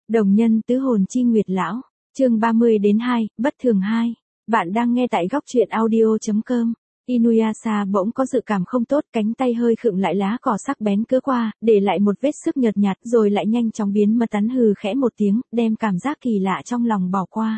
Đồng nhân tứ hồn chi nguyệt lão, chương 30 đến 2, bất thường 2. Bạn đang nghe tại góc truyện audio.com. Inuyasha bỗng có dự cảm không tốt, cánh tay hơi khựng lại, lá cỏ sắc bén cứa qua, để lại một vết sức nhợt nhạt rồi lại nhanh chóng biến mất. Hắn hừ khẽ một tiếng, đem cảm giác kỳ lạ trong lòng bỏ qua.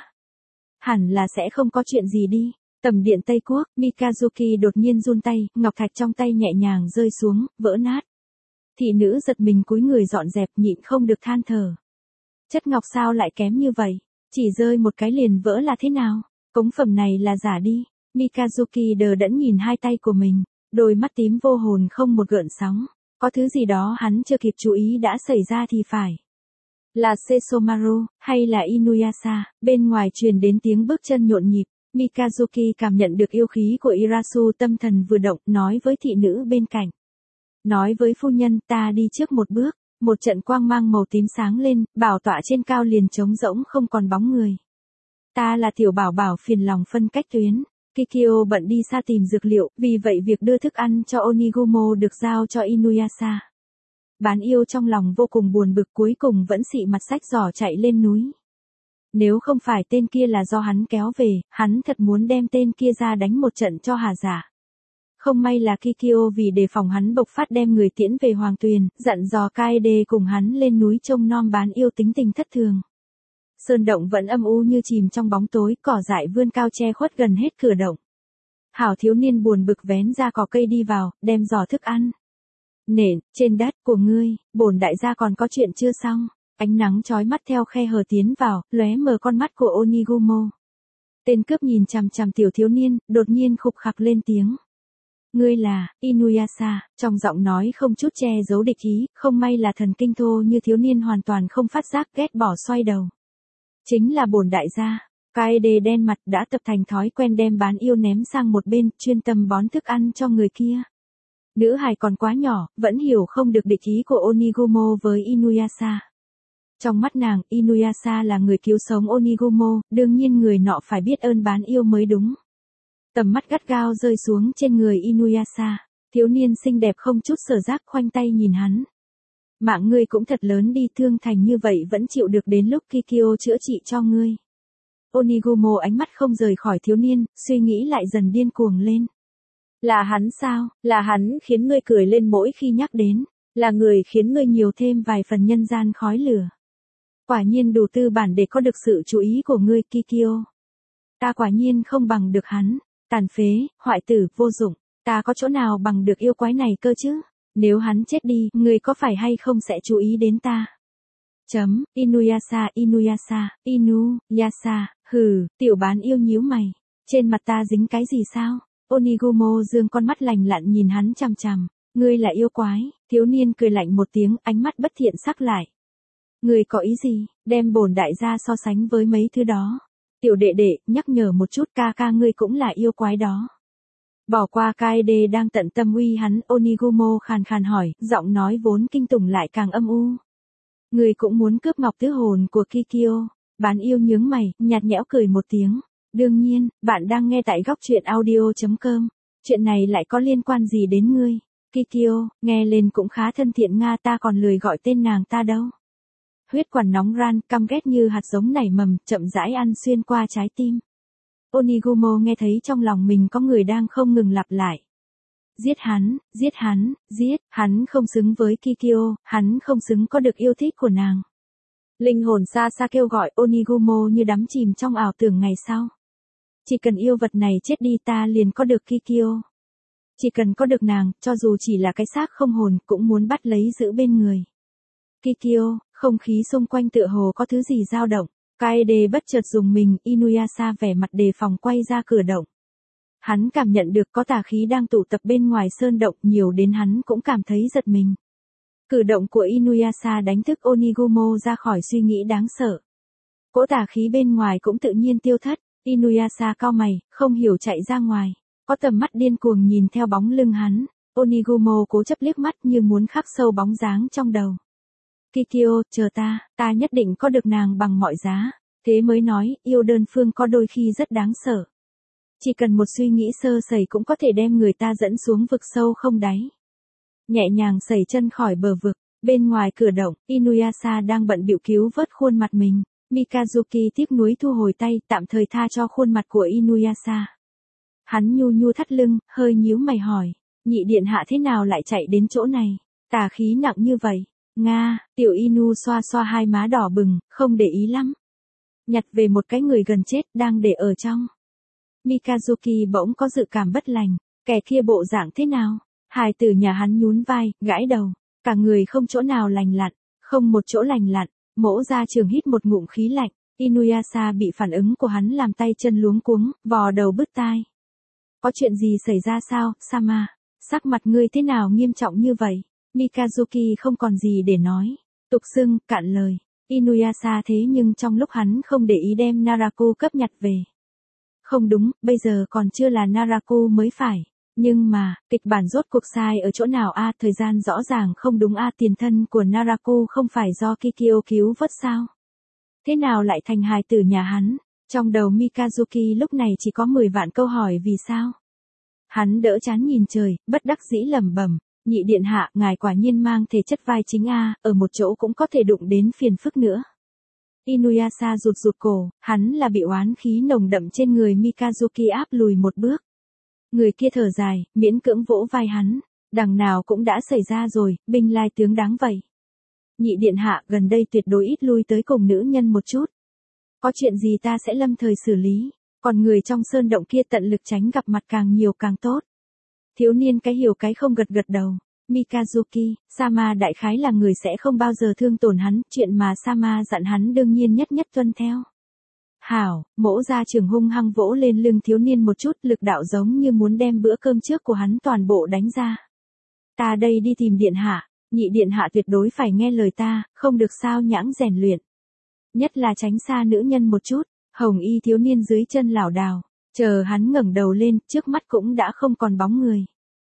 Hẳn là sẽ không có chuyện gì đi. Tầm điện Tây Quốc, Mikazuki đột nhiên run tay, ngọc thạch trong tay nhẹ nhàng rơi xuống, vỡ nát. Thị nữ giật mình cúi người dọn dẹp, nhịn không được than thở. Chất ngọc sao lại kém như vậy? Chỉ rơi một cái liền vỡ là thế nào? Cống phẩm này là giả đi. Mikazuki đờ đẫn nhìn hai tay của mình, đôi mắt tím vô hồn không một gợn sóng. Có thứ gì đó hắn chưa kịp chú ý đã xảy ra thì phải. Là Sesomaru, hay là Inuyasha? Bên ngoài truyền đến tiếng bước chân nhộn nhịp. Mikazuki cảm nhận được yêu khí của Irasu, tâm thần vừa động, nói với thị nữ bên cạnh. Nói với phu nhân, ta đi trước một bước. Một trận quang mang màu tím sáng lên, bảo tọa trên cao liền trống rỗng không còn bóng người. Ta là tiểu bảo bảo phiền lòng phân cách tuyến. Kikyo bận đi xa tìm dược liệu, vì vậy việc đưa thức ăn cho Onigumo được giao cho Inuyasha. Bán yêu trong lòng vô cùng buồn bực, cuối cùng vẫn xị mặt xách giỏ chạy lên núi. Nếu không phải tên kia là do hắn kéo về, hắn thật muốn đem tên kia ra đánh một trận cho hà giả. Không may là Kikyo vì đề phòng hắn bộc phát đem người tiễn về Hoàng Tuyền, dặn dò Kaede cùng hắn lên núi trông nom bán yêu tính tình thất thường. Sơn động vẫn âm u như chìm trong bóng tối, cỏ dại vươn cao che khuất gần hết cửa động. Hảo thiếu niên buồn bực vén ra cỏ cây đi vào, đem giỏ thức ăn. Nện, trên đất của ngươi, bổn đại gia còn có chuyện chưa xong. Ánh nắng chói mắt theo khe hở tiến vào, lóe mờ con mắt của Onigumo. Tên cướp nhìn chằm chằm tiểu thiếu niên, đột nhiên khục khặc lên tiếng. Ngươi là Inuyasha, trong giọng nói không chút che giấu địch ý, không may là thần kinh thô như thiếu niên hoàn toàn không phát giác, ghét bỏ xoay đầu. Chính là bổn đại gia. Kaede đen mặt, đã tập thành thói quen đem bán yêu ném sang một bên, chuyên tâm bón thức ăn cho người kia. Nữ hài còn quá nhỏ, vẫn hiểu không được địch ý của Onigumo với Inuyasha. Trong mắt nàng, Inuyasha là người cứu sống Onigumo, đương nhiên người nọ phải biết ơn bán yêu mới đúng. Tầm mắt gắt gao rơi xuống trên người Inuyasha, thiếu niên xinh đẹp không chút sở giác khoanh tay nhìn hắn. Mạng ngươi cũng thật lớn đi, thương thành như vậy vẫn chịu được đến lúc Kikyo chữa trị cho ngươi. Onigumo ánh mắt không rời khỏi thiếu niên, suy nghĩ lại dần điên cuồng lên. Là hắn sao? Là hắn khiến ngươi cười lên mỗi khi nhắc đến, là người khiến ngươi nhiều thêm vài phần nhân gian khói lửa. Quả nhiên đủ tư bản để có được sự chú ý của ngươi Kikyo. Ta quả nhiên không bằng được hắn. Tàn phế, hoại tử, vô dụng, ta có chỗ nào bằng được yêu quái này cơ chứ? Nếu hắn chết đi, người có phải hay không sẽ chú ý đến ta? Inuyasha, Inuyasha, hừ, tiểu bán yêu nhíu mày. Trên mặt ta dính cái gì sao? Onigumo dương con mắt lành lặn nhìn hắn chằm chằm. Ngươi là yêu quái, thiếu niên cười lạnh một tiếng, ánh mắt bất thiện sắc lại. Ngươi có ý gì, đem bổn đại gia so sánh với mấy thứ đó? Tiểu đệ đệ, nhắc nhở một chút, ca ca ngươi cũng là yêu quái đó. Bỏ qua Kaede đang tận tâm uy hắn, Onigumo khàn khàn hỏi, giọng nói vốn kinh tủng lại càng âm u. Ngươi cũng muốn cướp ngọc tứ hồn của Kikyo? Bán yêu nhướng mày, nhạt nhẽo cười một tiếng. Đương nhiên, bạn đang nghe tại góc truyện audio.com. Chuyện này lại có liên quan gì đến ngươi? Kikyo, nghe lên cũng khá thân thiện nga, ta còn lười gọi tên nàng ta đâu. Huyết quản nóng ran, căm ghét như hạt giống nảy mầm, chậm rãi ăn xuyên qua trái tim. Onigumo nghe thấy trong lòng mình có người đang không ngừng lặp lại. Giết hắn, giết hắn, giết, hắn không xứng với Kikyo, hắn không xứng có được yêu thích của nàng. Linh hồn xa xa kêu gọi Onigumo như đắm chìm trong ảo tưởng ngày sau. Chỉ cần yêu vật này chết đi ta liền có được Kikyo. Chỉ cần có được nàng, cho dù chỉ là cái xác không hồn cũng muốn bắt lấy giữ bên người. Kikyo, không khí xung quanh tựa hồ có thứ gì dao động. Kaede bất chợt dùng mình, Inuyasha vẻ mặt đề phòng quay ra cửa động. Hắn cảm nhận được có tà khí đang tụ tập bên ngoài sơn động, nhiều đến hắn cũng cảm thấy giật mình. Cử động của Inuyasha đánh thức Onigumo ra khỏi suy nghĩ đáng sợ. Cỗ tà khí bên ngoài cũng tự nhiên tiêu thất, Inuyasha cau mày, không hiểu chạy ra ngoài. Có tầm mắt điên cuồng nhìn theo bóng lưng hắn, Onigumo cố chấp liếc mắt như muốn khắc sâu bóng dáng trong đầu. Kikyo, chờ ta nhất định có được nàng bằng mọi giá. Thế mới nói, yêu đơn phương có đôi khi rất đáng sợ. Chỉ cần một suy nghĩ sơ sẩy cũng có thể đem người ta dẫn xuống vực sâu không đáy. Nhẹ nhàng sẩy chân khỏi bờ vực, Bên ngoài cửa động, Inuyasha đang bận bịu cứu vớt khuôn mặt mình. Mikazuki tiếc nuối thu hồi tay, tạm thời tha cho khuôn mặt của Inuyasha. Hắn nhu nhu thắt lưng, hơi nhíu mày hỏi. Nhị điện hạ thế nào lại chạy đến chỗ này? Tà khí nặng như vậy. Nga, tiểu Inu xoa xoa hai má đỏ bừng, không để ý lắm. Nhặt về một cái người gần chết, đang để ở trong. Mikazuki bỗng có dự cảm bất lành. Kẻ kia bộ dạng thế nào? Hài tử nhà hắn nhún vai, gãi đầu. Cả người không chỗ nào lành lặn, không một chỗ lành lặn. Mỗ gia trường hít một ngụm khí lạnh. Inuyasha bị phản ứng của hắn làm tay chân luống cuống, vò đầu bứt tai. Có chuyện gì xảy ra sao, Sama? Sắc mặt ngươi thế nào nghiêm trọng như vậy? Mikazuki không còn gì để nói. Tục xưng, cạn lời. Inuyasha thế nhưng trong lúc hắn không để ý đem Naraku cấp nhặt về. Không đúng, bây giờ còn chưa là Naraku mới phải. Nhưng mà, kịch bản rốt cuộc sai ở chỗ nào a? Thời gian rõ ràng không đúng a. Tiền thân của Naraku không phải do Kikyo cứu vớt sao? Thế nào lại thành hài tử nhà hắn? Trong đầu Mikazuki lúc này chỉ có 10 vạn câu hỏi vì sao? Hắn đỡ chán nhìn trời, bất đắc dĩ lẩm bẩm. Nhị điện hạ, ngài quả nhiên mang thể chất vai chính a, ở một chỗ cũng có thể đụng đến phiền phức nữa. Inuyasha rụt rụt cổ, hắn là bị oán khí nồng đậm trên người Mikazuki áp lùi một bước. Người kia thở dài, miễn cưỡng vỗ vai hắn. Đằng nào cũng đã xảy ra rồi, binh lai tướng đáng vậy. Nhị điện hạ, gần đây tuyệt đối ít lui tới cùng nữ nhân một chút. Có chuyện gì ta sẽ lâm thời xử lý, còn người trong sơn động kia tận lực tránh gặp mặt càng nhiều càng tốt. Thiếu niên cái hiểu cái không gật gật đầu. Mikazuki, Sama đại khái là người sẽ không bao giờ thương tổn hắn, chuyện mà Sama dặn hắn đương nhiên nhất nhất tuân theo. Hảo, mỗ gia trưởng hung hăng vỗ lên lưng thiếu niên một chút, lực đạo giống như muốn đem bữa cơm trước của hắn toàn bộ đánh ra. Ta đây đi tìm điện hạ, nhị điện hạ tuyệt đối phải nghe lời ta, không được sao nhãng rèn luyện. Nhất là tránh xa nữ nhân một chút. Hồng y thiếu niên dưới chân lảo đảo, chờ hắn ngẩng đầu lên, trước mắt cũng đã không còn bóng người.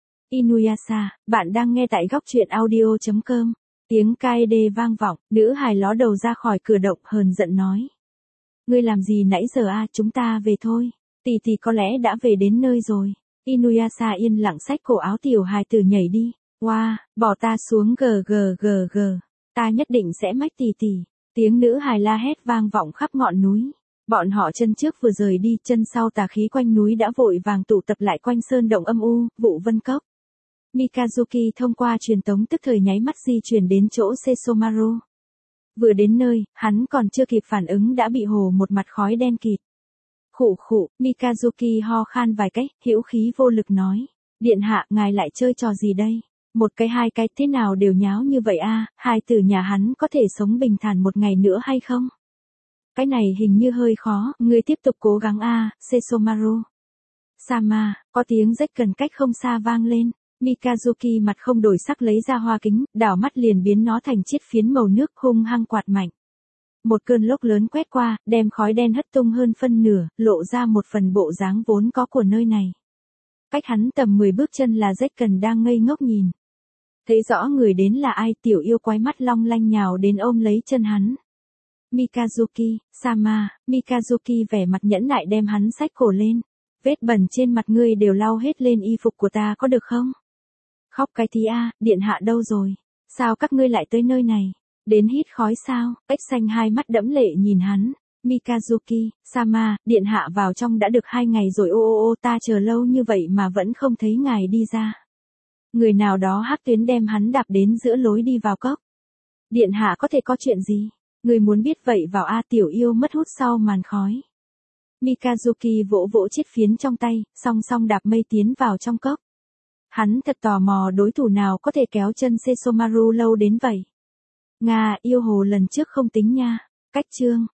Inuyasha, bạn đang nghe tại góc truyện audio.com. Tiếng Kaede vang vọng, nữ hài ló đầu ra khỏi cửa động hờn giận nói. Ngươi làm gì nãy giờ a? Chúng ta về thôi. Tỷ tỷ có lẽ đã về đến nơi rồi. Inuyasha yên lặng xách cổ áo tiểu hài tử nhảy đi. Wow, bỏ ta xuống gg. Ta nhất định sẽ mách tỷ tỷ. Tiếng nữ hài la hét vang vọng khắp ngọn núi. Bọn họ chân trước vừa rời đi, chân sau tà khí quanh núi đã vội vàng tụ tập lại quanh sơn động âm u, vụ vân cốc. Mikazuki thông qua truyền tống tức thời nháy mắt di chuyển đến chỗ Sesomaru. Vừa đến nơi, hắn còn chưa kịp phản ứng đã bị hồ một mặt khói đen kịt. Khụ khụ, Mikazuki ho khan vài cái, hữu khí vô lực nói. Điện hạ, ngài lại chơi trò gì đây? Một cái hai cái thế nào đều nháo như vậy a? Hai tử nhà hắn có thể sống bình thản một ngày nữa hay không? Cái này hình như hơi khó, ngươi tiếp tục cố gắng a, Sesomaru. Sama, có tiếng rách gần cách không xa vang lên. Mikazuki mặt không đổi sắc lấy ra hoa kính, đảo mắt liền biến nó thành chiết phiến màu nước hung hăng quạt mạnh. Một cơn lốc lớn quét qua, đem khói đen hất tung hơn phân nửa, lộ ra một phần bộ dáng vốn có của nơi này. Cách hắn tầm 10 bước chân là rách cần đang ngây ngốc nhìn. Thấy rõ người đến là ai, tiểu yêu quái mắt long lanh nhào đến ôm lấy chân hắn. Mikazuki, Sama, Mikazuki vẻ mặt nhẫn nại đem hắn xách cổ lên. Vết bẩn trên mặt ngươi đều lau hết lên y phục của ta có được không? Khóc cái tí a, điện hạ đâu rồi? Sao các ngươi lại tới nơi này? Đến hít khói sao? Ếch xanh hai mắt đẫm lệ nhìn hắn. Mikazuki, Sama, điện hạ vào trong đã được 2 ngày rồi ô ta chờ lâu như vậy mà vẫn không thấy ngài đi ra. Người nào đó hắc tuyến đem hắn đạp đến giữa lối đi vào cốc. Điện hạ có thể có chuyện gì? Người muốn biết vậy vào a, tiểu yêu mất hút sau màn khói. Mikazuki vỗ vỗ chiếc phiến trong tay, song song đạp mây tiến vào trong cốc. Hắn thật tò mò đối thủ nào có thể kéo chân Sesomaru lâu đến vậy. Nga, yêu hồ lần trước không tính nha. Cách chương.